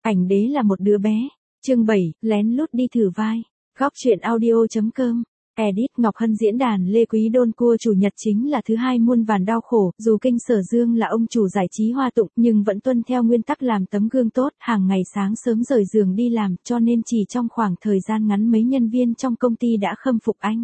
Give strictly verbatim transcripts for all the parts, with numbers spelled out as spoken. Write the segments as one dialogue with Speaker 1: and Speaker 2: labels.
Speaker 1: Ảnh đế là một đứa bé. Chương bảy, lén lút đi thử vai. Góc truyện audio.com. Edit Ngọc Hân diễn đàn Lê Quý Đôn cua chủ nhật chính là thứ hai muôn vàn đau khổ, dù Kinh Sở Dương là ông chủ giải trí hoa tụng nhưng vẫn tuân theo nguyên tắc làm tấm gương tốt, hàng ngày sáng sớm rời giường đi làm, cho nên chỉ trong khoảng thời gian ngắn mấy nhân viên trong công ty đã khâm phục anh.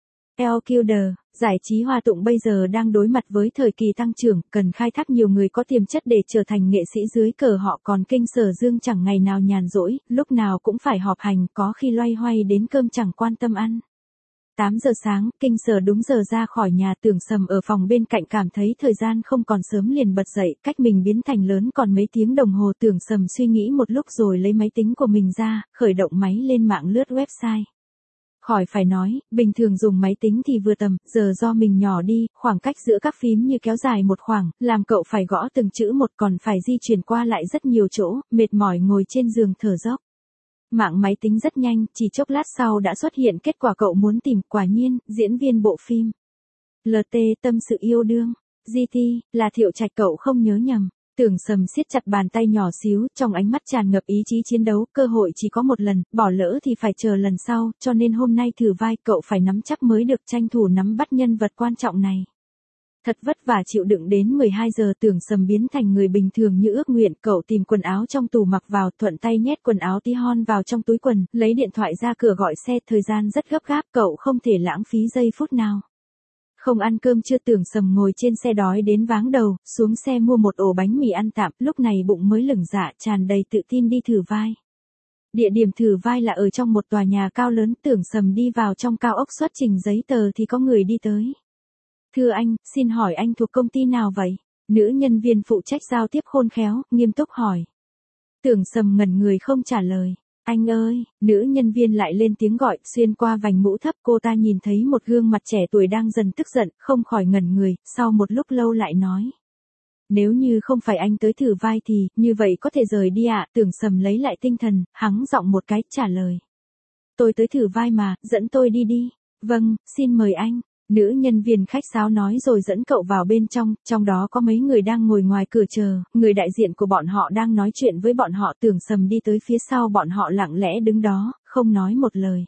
Speaker 1: El Kilder, giải trí hoa tụng bây giờ đang đối mặt với thời kỳ tăng trưởng, cần khai thác nhiều người có tiềm chất để trở thành nghệ sĩ dưới cờ họ, còn Kinh Sở Dương chẳng ngày nào nhàn rỗi, lúc nào cũng phải họp hành, có khi loay hoay đến cơm chẳng quan tâm ăn. tám giờ sáng, Kinh Sở đúng giờ ra khỏi nhà. Tưởng Sầm ở phòng bên cạnh cảm thấy thời gian không còn sớm liền bật dậy, cách mình biến thành lớn còn mấy tiếng đồng hồ. Tưởng Sầm suy nghĩ một lúc rồi lấy máy tính của mình ra, khởi động máy lên mạng lướt website. Khỏi phải nói, bình thường dùng máy tính thì vừa tầm, giờ do mình nhỏ đi, khoảng cách giữa các phím như kéo dài một khoảng, làm cậu phải gõ từng chữ một, còn phải di chuyển qua lại rất nhiều chỗ, mệt mỏi ngồi trên giường thở dốc. Mạng máy tính rất nhanh, chỉ chốc lát sau đã xuất hiện kết quả cậu muốn tìm, quả nhiên, diễn viên bộ phim lờ tê Tâm sự yêu đương, giê tê, là Thiệu Trạch, cậu không nhớ nhầm. Tưởng Sầm siết chặt bàn tay nhỏ xíu, trong ánh mắt tràn ngập ý chí chiến đấu, cơ hội chỉ có một lần, bỏ lỡ thì phải chờ lần sau, cho nên hôm nay thử vai cậu phải nắm chắc mới được, tranh thủ nắm bắt nhân vật quan trọng này. Thật vất vả chịu đựng đến mười hai giờ, Tưởng Sầm biến thành người bình thường như ước nguyện, cậu tìm quần áo trong tủ mặc vào, thuận tay nhét quần áo tí hon vào trong túi quần, lấy điện thoại ra cửa gọi xe, thời gian rất gấp gáp, cậu không thể lãng phí giây phút nào. Không ăn cơm trưa, Tưởng Sầm ngồi trên xe đói đến váng đầu, xuống xe mua một ổ bánh mì ăn tạm, lúc này bụng mới lửng dạ, tràn đầy tự tin đi thử vai. Địa điểm thử vai là ở trong một tòa nhà cao lớn. Tưởng Sầm đi vào trong cao ốc xuất trình giấy tờ thì có người đi tới. Thưa anh, xin hỏi anh thuộc công ty nào vậy? Nữ nhân viên phụ trách giao tiếp khôn khéo, nghiêm túc hỏi. Tưởng Sầm ngẩn người không trả lời. Anh ơi, nữ nhân viên lại lên tiếng gọi, xuyên qua vành mũ thấp, cô ta nhìn thấy một gương mặt trẻ tuổi đang dần tức giận, không khỏi ngẩn người, sau một lúc lâu lại nói. Nếu như không phải anh tới thử vai thì, như vậy có thể rời đi ạ. Tưởng Sầm lấy lại tinh thần, hắng giọng một cái, trả lời. Tôi tới thử vai mà, dẫn tôi đi đi. Vâng, xin mời anh. Nữ nhân viên khách sáo nói rồi dẫn cậu vào bên trong, trong đó có mấy người đang ngồi ngoài cửa chờ, người đại diện của bọn họ đang nói chuyện với bọn họ. Tưởng Sầm đi tới phía sau bọn họ lặng lẽ đứng đó, không nói một lời.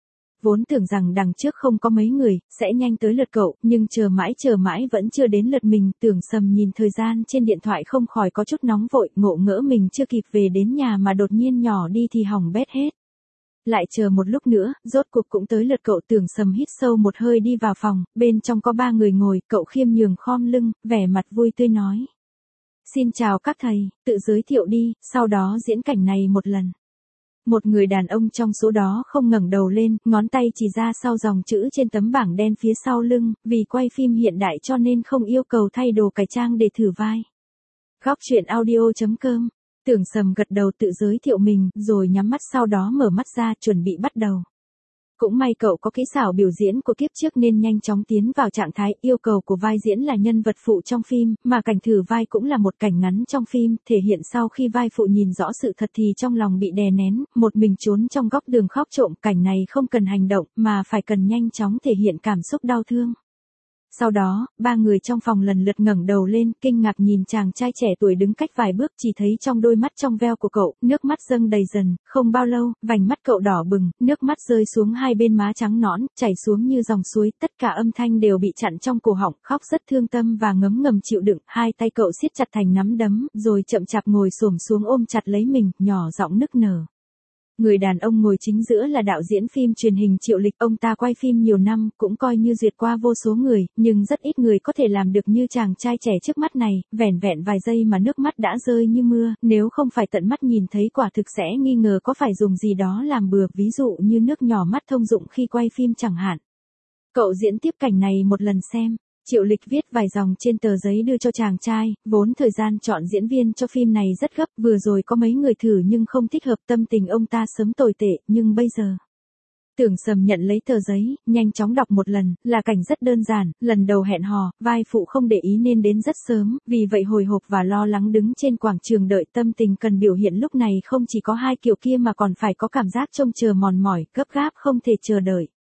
Speaker 1: Vốn tưởng rằng đằng trước không có mấy người, sẽ nhanh tới lượt cậu, nhưng chờ mãi chờ mãi vẫn chưa đến lượt mình. Tưởng Sầm nhìn thời gian trên điện thoại không khỏi có chút nóng vội, ngộ ngỡ mình chưa kịp về đến nhà mà đột nhiên nhỏ đi thì hỏng bét hết. Lại chờ một lúc nữa, rốt cuộc cũng tới lượt cậu. Tưởng Sầm hít sâu một hơi đi vào phòng, bên trong có ba người ngồi, cậu khiêm nhường khom lưng, vẻ mặt vui tươi nói. Xin chào các thầy, tự giới thiệu đi, sau đó diễn cảnh này một lần. Một người đàn ông trong số đó không ngẩng đầu lên, ngón tay chỉ ra sau dòng chữ trên tấm bảng đen phía sau lưng, vì quay phim hiện đại cho nên không yêu cầu thay đồ cải trang để thử vai. Góc truyện audio.com. Tưởng Sầm gật đầu tự giới thiệu mình, rồi nhắm mắt, sau đó mở mắt ra, chuẩn bị bắt đầu. Cũng may cậu có kỹ xảo biểu diễn của kiếp trước nên nhanh chóng tiến vào trạng thái. Yêu cầu của vai diễn là nhân vật phụ trong phim, mà cảnh thử vai cũng là một cảnh ngắn trong phim, thể hiện sau khi vai phụ nhìn rõ sự thật thì trong lòng bị đè nén, một mình trốn trong góc đường khóc trộm. Cảnh này không cần hành động, mà phải cần nhanh chóng thể hiện cảm xúc đau thương. Sau đó, ba người trong phòng lần lượt ngẩng đầu lên, kinh ngạc nhìn chàng trai trẻ tuổi đứng cách vài bước, chỉ thấy trong đôi mắt trong veo của cậu, nước mắt dâng đầy dần, không bao lâu, vành mắt cậu đỏ bừng, nước mắt rơi xuống hai bên má trắng nõn, chảy xuống như dòng suối, tất cả âm thanh đều bị chặn trong cổ họng, khóc rất thương tâm và ngấm ngầm chịu đựng, hai tay cậu siết chặt thành nắm đấm, rồi chậm chạp ngồi xổm xuống ôm chặt lấy mình, nhỏ giọng nức nở. Người đàn ông ngồi chính giữa là đạo diễn phim truyền hình Triệu Lịch, ông ta quay phim nhiều năm, cũng coi như duyệt qua vô số người, nhưng rất ít người có thể làm được như chàng trai trẻ trước mắt này, vẻn vẹn vài giây mà nước mắt đã rơi như mưa, nếu không phải tận mắt nhìn thấy quả thực sẽ nghi ngờ có phải dùng gì đó làm bừa, ví dụ như nước nhỏ mắt thông dụng khi quay phim chẳng hạn. Cậu diễn tiếp cảnh này một lần xem. Triệu Lịch viết vài dòng trên tờ giấy đưa cho chàng trai, vốn thời gian chọn diễn viên cho phim này rất gấp, vừa rồi có mấy người thử nhưng không thích hợp, tâm tình ông ta sớm tồi tệ, nhưng bây giờ. Tưởng Sầm nhận lấy tờ giấy, nhanh chóng đọc một lần, là cảnh rất đơn giản, lần đầu hẹn hò, vai phụ không để ý nên đến rất sớm, vì vậy hồi hộp và lo lắng đứng trên quảng trường đợi, tâm tình cần biểu hiện lúc này không chỉ có hai kiểu kia mà còn phải có cảm giác trông chờ mòn mỏi, gấp gáp không thể chờ đợi.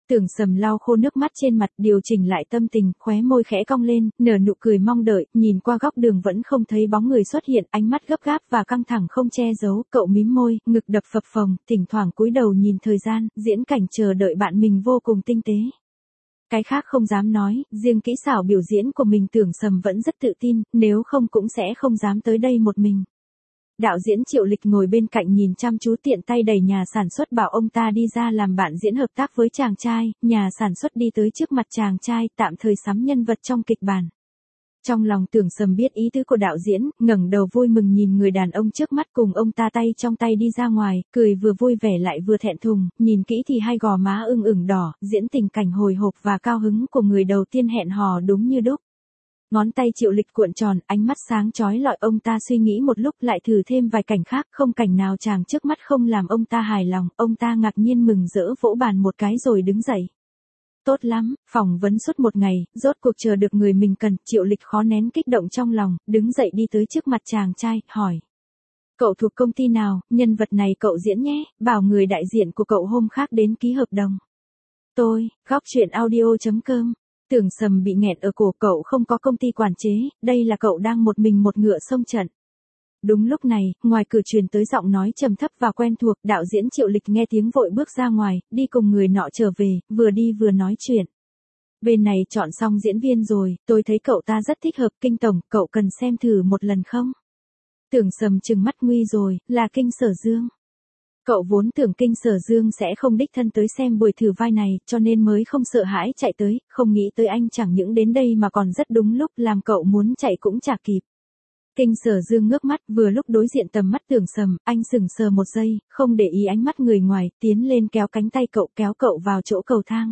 Speaker 1: Tưởng Sầm lau khô nước mắt trên mặt, điều chỉnh lại tâm tình, khóe môi khẽ cong lên, nở nụ cười mong đợi, nhìn qua góc đường vẫn không thấy bóng người xuất hiện, ánh mắt gấp gáp và căng thẳng không che giấu, cậu mím môi, ngực đập phập phồng, thỉnh thoảng cúi đầu nhìn thời gian, diễn cảnh chờ đợi bạn mình vô cùng tinh tế. Cái khác không dám nói, riêng kỹ xảo biểu diễn của mình Tưởng Sầm vẫn rất tự tin, nếu không cũng sẽ không dám tới đây một mình. Đạo diễn Triệu Lịch ngồi bên cạnh nhìn chăm chú, tiện tay đẩy nhà sản xuất bảo ông ta đi ra làm bạn diễn hợp tác với chàng trai, nhà sản xuất đi tới trước mặt chàng trai, tạm thời sắm nhân vật trong kịch bản. Trong lòng Tưởng Sầm biết ý tứ của đạo diễn, ngẩng đầu vui mừng nhìn người đàn ông trước mắt cùng ông ta tay trong tay đi ra ngoài, cười vừa vui vẻ lại vừa thẹn thùng, nhìn kỹ thì hai gò má ửng ửng đỏ, diễn tình cảnh hồi hộp và cao hứng của người đầu tiên hẹn hò đúng như đúc. Ngón tay Triệu Lịch cuộn tròn, ánh mắt sáng chói lọi, ông ta suy nghĩ một lúc lại thử thêm vài cảnh khác, không cảnh nào chàng trước mắt không làm ông ta hài lòng, ông ta ngạc nhiên mừng rỡ vỗ bàn một cái rồi đứng dậy. Tốt lắm, phỏng vấn suốt một ngày, rốt cuộc chờ được người mình cần, Triệu Lịch khó nén kích động trong lòng, đứng dậy đi tới trước mặt chàng trai, hỏi. Cậu thuộc công ty nào, nhân vật này cậu diễn nhé, bảo người đại diện của cậu hôm khác đến ký hợp đồng. Tôi, góc truyện audio chấm com. Tưởng Sầm bị nghẹn ở cổ, cậu không có công ty quản chế, đây là cậu đang một mình một ngựa xông trận. Đúng lúc này, ngoài cửa truyền tới giọng nói trầm thấp và quen thuộc, đạo diễn Triệu Lịch nghe tiếng vội bước ra ngoài, đi cùng người nọ trở về, vừa đi vừa nói chuyện. Bên này chọn xong diễn viên rồi, tôi thấy cậu ta rất thích hợp, Kinh tổng, cậu cần xem thử một lần không? Tưởng Sầm trừng mắt, nguy rồi, là Kinh Sở Dương. Cậu vốn tưởng Kinh Sở Dương sẽ không đích thân tới xem buổi thử vai này, cho nên mới không sợ hãi chạy tới, không nghĩ tới anh chẳng những đến đây mà còn rất đúng lúc, làm cậu muốn chạy cũng chả kịp. Kinh Sở Dương ngước mắt, vừa lúc đối diện tầm mắt Tưởng Sầm, anh sững sờ một giây, không để ý ánh mắt người ngoài, tiến lên kéo cánh tay cậu, kéo cậu vào chỗ cầu thang.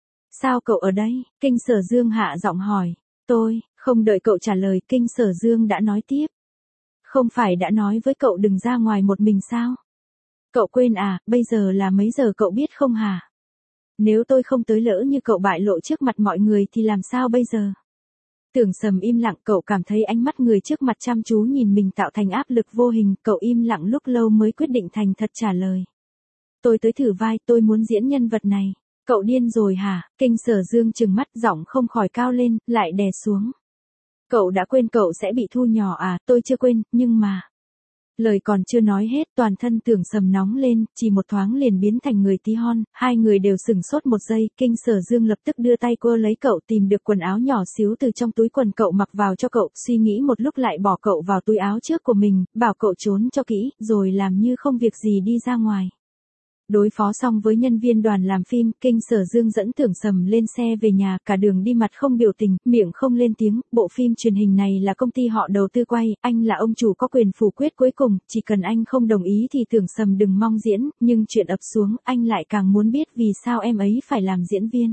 Speaker 1: Sao cậu ở đây? Kinh Sở Dương hạ giọng hỏi. Tôi, không đợi cậu trả lời, Kinh Sở Dương đã nói tiếp. Không phải đã nói với cậu đừng ra ngoài một mình sao? Cậu quên à, bây giờ là mấy giờ cậu biết không hả? Nếu tôi không tới lỡ như cậu bại lộ trước mặt mọi người thì làm sao bây giờ? Tưởng Sầm im lặng, cậu cảm thấy ánh mắt người trước mặt chăm chú nhìn mình tạo thành áp lực vô hình, cậu im lặng lúc lâu mới quyết định thành thật trả lời. Tôi tới thử vai, tôi muốn diễn nhân vật này. Cậu điên rồi hả? Kinh Sở Dương trừng mắt, giọng không khỏi cao lên, lại đè xuống. Cậu đã quên cậu sẽ bị thu nhỏ à? Tôi chưa quên, nhưng mà... Lời còn chưa nói hết, toàn thân Tưởng Sầm nóng lên, chỉ một thoáng liền biến thành người tí hon, hai người đều sửng sốt một giây, Kinh Sở Dương lập tức đưa tay quơ lấy cậu, tìm được quần áo nhỏ xíu từ trong túi quần cậu mặc vào cho cậu, suy nghĩ một lúc lại bỏ cậu vào túi áo trước của mình, bảo cậu trốn cho kỹ, rồi làm như không việc gì đi ra ngoài. Đối phó xong với nhân viên đoàn làm phim, Kinh Sở Dương dẫn Tưởng Sầm lên xe về nhà, cả đường đi mặt không biểu tình, miệng không lên tiếng, bộ phim truyền hình này là công ty họ đầu tư quay, anh là ông chủ có quyền phủ quyết cuối cùng, chỉ cần anh không đồng ý thì Tưởng Sầm đừng mong diễn, nhưng chuyện ập xuống, anh lại càng muốn biết vì sao em ấy phải làm diễn viên.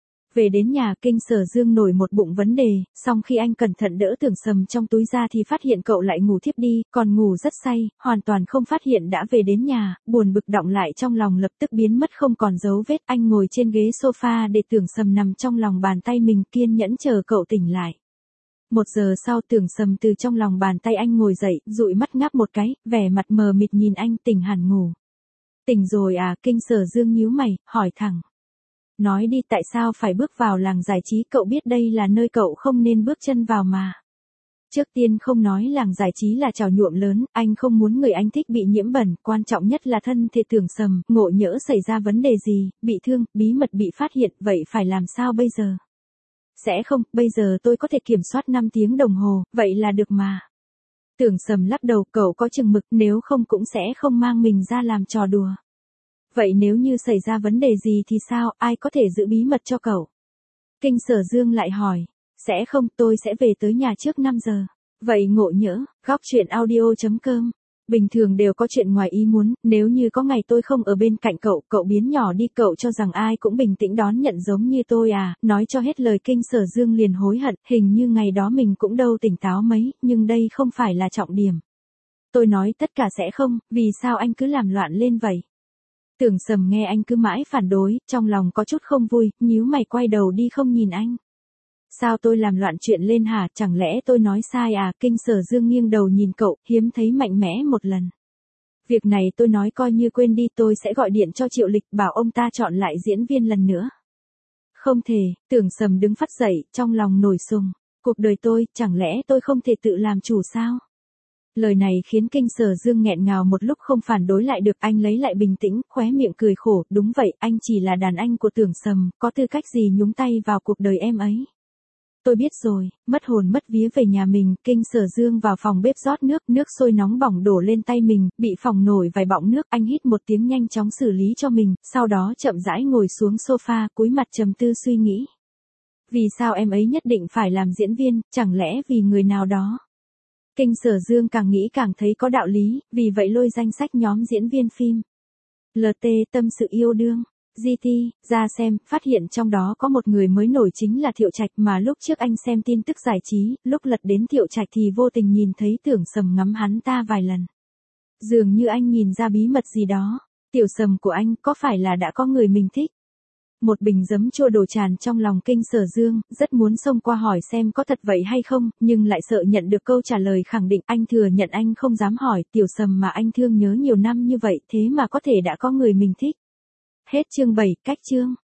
Speaker 1: Về đến nhà, Kinh Sở Dương nổi một bụng vấn đề, song khi anh cẩn thận đỡ Tưởng Sầm trong túi ra thì phát hiện cậu lại ngủ thiếp đi, còn ngủ rất say, hoàn toàn không phát hiện đã về đến nhà, buồn bực đọng lại trong lòng lập tức biến mất không còn dấu vết, anh ngồi trên ghế sofa để Tưởng Sầm nằm trong lòng bàn tay mình, kiên nhẫn chờ cậu tỉnh lại. Một giờ sau Tưởng Sầm từ trong lòng bàn tay anh ngồi dậy, dụi mắt ngáp một cái, vẻ mặt mờ mịt nhìn anh, tỉnh hẳn ngủ. Tỉnh rồi à? Kinh Sở Dương nhíu mày, hỏi thẳng. Nói đi, tại sao phải bước vào làng giải trí, cậu biết đây là nơi cậu không nên bước chân vào mà. Trước tiên không nói làng giải trí là trò nhuộm lớn, anh không muốn người anh thích bị nhiễm bẩn, quan trọng nhất là thân thể Tưởng Sầm, ngộ nhỡ xảy ra vấn đề gì, bị thương, bí mật bị phát hiện, vậy phải làm sao bây giờ? Sẽ không, bây giờ tôi có thể kiểm soát năm tiếng đồng hồ, vậy là được mà. Tưởng Sầm lắc đầu, cậu có chừng mực, nếu không cũng sẽ không mang mình ra làm trò đùa. Vậy nếu như xảy ra vấn đề gì thì sao, ai có thể giữ bí mật cho cậu? Kinh Sở Dương lại hỏi. Sẽ không, tôi sẽ về tới nhà trước năm giờ. Vậy ngộ nhỡ, góc truyện audio chấm com. Bình thường đều có chuyện ngoài ý muốn, nếu như có ngày tôi không ở bên cạnh cậu, cậu biến nhỏ đi, cậu cho rằng ai cũng bình tĩnh đón nhận giống như tôi à, nói cho hết lời Kinh Sở Dương liền hối hận, hình như ngày đó mình cũng đâu tỉnh táo mấy, nhưng đây không phải là trọng điểm. Tôi nói tất cả sẽ không, vì sao anh cứ làm loạn lên vậy? Tưởng Sầm nghe anh cứ mãi phản đối, trong lòng có chút không vui, nhíu mày quay đầu đi không nhìn anh. Sao tôi làm loạn chuyện lên hả, chẳng lẽ tôi nói sai à? Kinh Sở Dương nghiêng đầu nhìn cậu, hiếm thấy mạnh mẽ một lần. Việc này tôi nói coi như quên đi, tôi sẽ gọi điện cho Triệu Lịch bảo ông ta chọn lại diễn viên lần nữa. Không thể, Tưởng Sầm đứng phắt dậy, trong lòng nổi sùng. Cuộc đời tôi, chẳng lẽ tôi không thể tự làm chủ sao? Lời này khiến Kinh Sở Dương nghẹn ngào một lúc không phản đối lại được, anh lấy lại bình tĩnh, khóe miệng cười khổ, đúng vậy, anh chỉ là đàn anh của Tưởng Sầm, có tư cách gì nhúng tay vào cuộc đời em ấy. Tôi biết rồi, mất hồn mất vía về nhà mình, Kinh Sở Dương vào phòng bếp rót nước, nước sôi nóng bỏng đổ lên tay mình, bị phỏng nổi vài bọng nước, anh hít một tiếng nhanh chóng xử lý cho mình, sau đó chậm rãi ngồi xuống sofa, cúi mặt trầm tư suy nghĩ. Vì sao em ấy nhất định phải làm diễn viên, chẳng lẽ vì người nào đó? Kinh Sở Dương càng nghĩ càng thấy có đạo lý, vì vậy lôi danh sách nhóm diễn viên phim lờ tê tâm sự yêu đương, giê tê, ra xem, phát hiện trong đó có một người mới nổi chính là Thiệu Trạch mà lúc trước anh xem tin tức giải trí, lúc lật đến Thiệu Trạch thì vô tình nhìn thấy Tưởng Sầm ngắm hắn ta vài lần. Dường như anh nhìn ra bí mật gì đó, Tiểu Sầm của anh có phải là đã có người mình thích? Một bình giấm chua đổ tràn trong lòng Kinh Sở Dương, rất muốn xông qua hỏi xem có thật vậy hay không, nhưng lại sợ nhận được câu trả lời khẳng định, anh thừa nhận anh không dám hỏi, Tiểu Sầm mà anh thương nhớ nhiều năm như vậy thế mà có thể đã có người mình thích. Hết chương bảy, cách chương.